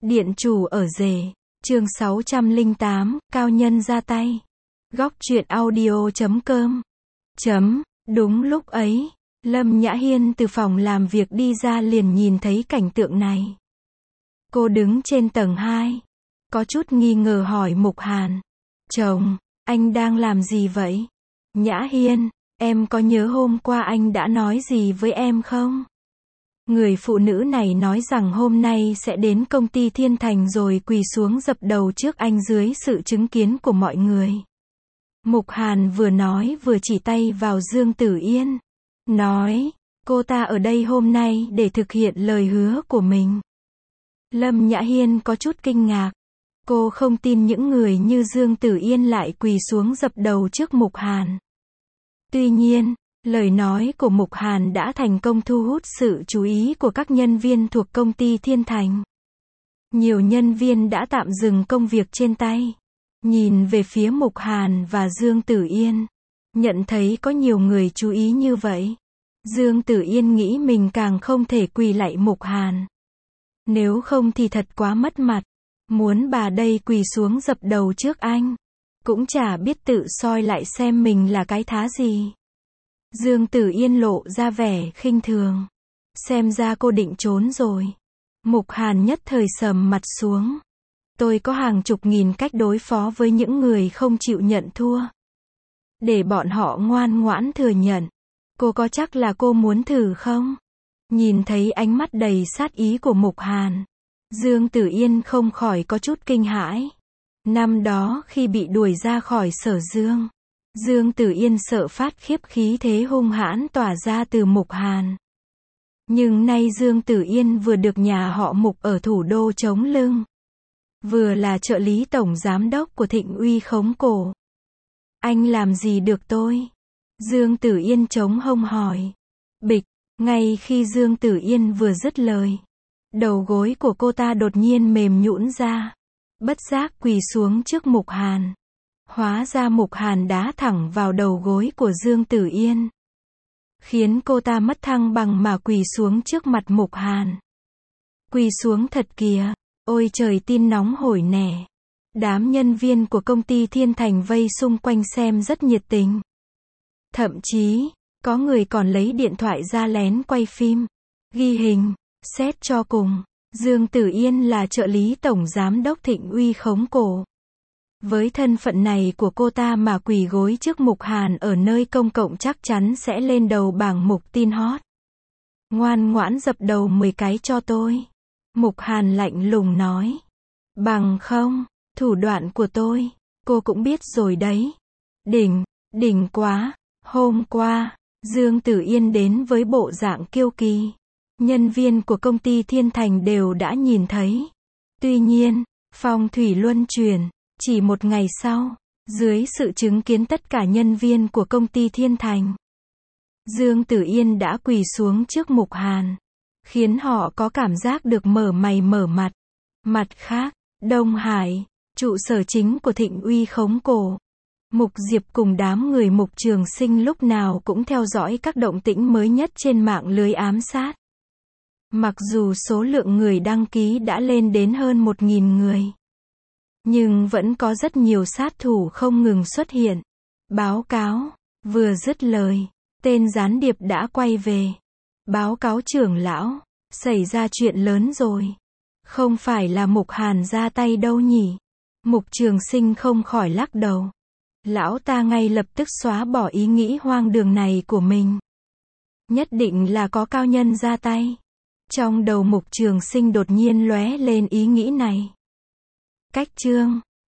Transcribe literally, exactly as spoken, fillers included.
Điện chủ ở rể, chương sáu trăm lẻ tám, cao nhân ra tay. Góc truyện audio chấm com. Chấm, đúng lúc ấy, Lâm Nhã Hiên từ phòng làm việc đi ra liền nhìn thấy cảnh tượng này. Cô đứng trên tầng hai, có chút nghi ngờ hỏi Mục Hàn. Chồng, anh đang làm gì vậy? Nhã Hiên, em có nhớ hôm qua anh đã nói gì với em không? Người phụ nữ này nói rằng hôm nay sẽ đến công ty Thiên Thành rồi quỳ xuống dập đầu trước anh dưới sự chứng kiến của mọi người. Mục Hàn vừa nói vừa chỉ tay vào Dương Tử Yên. Nói, cô ta ở đây hôm nay để thực hiện lời hứa của mình. Lâm Nhã Hiên có chút kinh ngạc. Cô không tin những người như Dương Tử Yên lại quỳ xuống dập đầu trước Mục Hàn. Tuy nhiên, lời nói của Mục Hàn đã thành công thu hút sự chú ý của các nhân viên thuộc công ty Thiên Thành. Nhiều nhân viên đã tạm dừng công việc trên tay, nhìn về phía Mục Hàn và Dương Tử Yên. Nhận thấy có nhiều người chú ý như vậy, Dương Tử Yên nghĩ mình càng không thể quỳ lạy Mục Hàn. Nếu không thì thật quá mất mặt. Muốn bà đây quỳ xuống dập đầu trước anh, cũng chả biết tự soi lại xem mình là cái thá gì. Dương Tử Yên lộ ra vẻ khinh thường. Xem ra cô định trốn rồi. Mục Hàn nhất thời sầm mặt xuống. Tôi có hàng chục nghìn cách đối phó với những người không chịu nhận thua. Để bọn họ ngoan ngoãn thừa nhận. Cô có chắc là cô muốn thử không? Nhìn thấy ánh mắt đầy sát ý của Mục Hàn, Dương Tử Yên không khỏi có chút kinh hãi. Năm đó khi bị đuổi ra khỏi Sở Dương, Dương Tử Yên sợ phát khiếp khí thế hung hãn tỏa ra từ Mục Hàn. Nhưng nay Dương Tử Yên vừa được nhà họ Mục ở thủ đô chống lưng, vừa là trợ lý tổng giám đốc của Thịnh Uy khống cổ. Anh làm gì được tôi? Dương Tử Yên chống hông hỏi. Bịch, ngay khi Dương Tử Yên vừa dứt lời, đầu gối của cô ta đột nhiên mềm nhũn ra, bất giác quỳ xuống trước Mục Hàn. Hóa ra Mục Hàn đá thẳng vào đầu gối của Dương Tử Yên, khiến cô ta mất thăng bằng mà quỳ xuống trước mặt Mục Hàn. Quỳ xuống thật kìa, ôi trời tin nóng hổi nè. Đám nhân viên của công ty Thiên Thành vây xung quanh xem rất nhiệt tình. Thậm chí, có người còn lấy điện thoại ra lén quay phim, ghi hình. Xét cho cùng, Dương Tử Yên là trợ lý tổng giám đốc Thịnh Uy khống cổ. Với thân phận này của cô ta mà quỳ gối trước Mục Hàn ở nơi công cộng chắc chắn sẽ lên đầu bảng mục tin hot. Ngoan ngoãn dập đầu mười cái cho tôi. Mục Hàn lạnh lùng nói. Bằng không, thủ đoạn của tôi, cô cũng biết rồi đấy. Đỉnh, đỉnh quá. Hôm qua, Dương Tử Yên đến với bộ dạng kiêu kỳ. Nhân viên của công ty Thiên Thành đều đã nhìn thấy. Tuy nhiên, phong thủy luân chuyển, chỉ một ngày sau, dưới sự chứng kiến tất cả nhân viên của công ty Thiên Thành, Dương Tử Yên đã quỳ xuống trước Mục Hàn, khiến họ có cảm giác được mở mày mở mặt. Mặt khác, Đông Hải, trụ sở chính của Thịnh Uy khống cổ, Mục Diệp cùng đám người Mục Trường Sinh lúc nào cũng theo dõi các động tĩnh mới nhất trên mạng lưới ám sát. Mặc dù số lượng người đăng ký đã lên đến hơn một nghìn người, nhưng vẫn có rất nhiều sát thủ không ngừng xuất hiện. Báo cáo, vừa dứt lời, tên gián điệp đã quay về. Báo cáo trưởng lão, xảy ra chuyện lớn rồi. Không phải là Mục Hàn ra tay đâu nhỉ? Mục Trường Sinh không khỏi lắc đầu. Lão ta ngay lập tức xóa bỏ ý nghĩ hoang đường này của mình. Nhất định là có cao nhân ra tay. Trong đầu Mục Trường Sinh đột nhiên lóe lên ý nghĩ này. Cách chương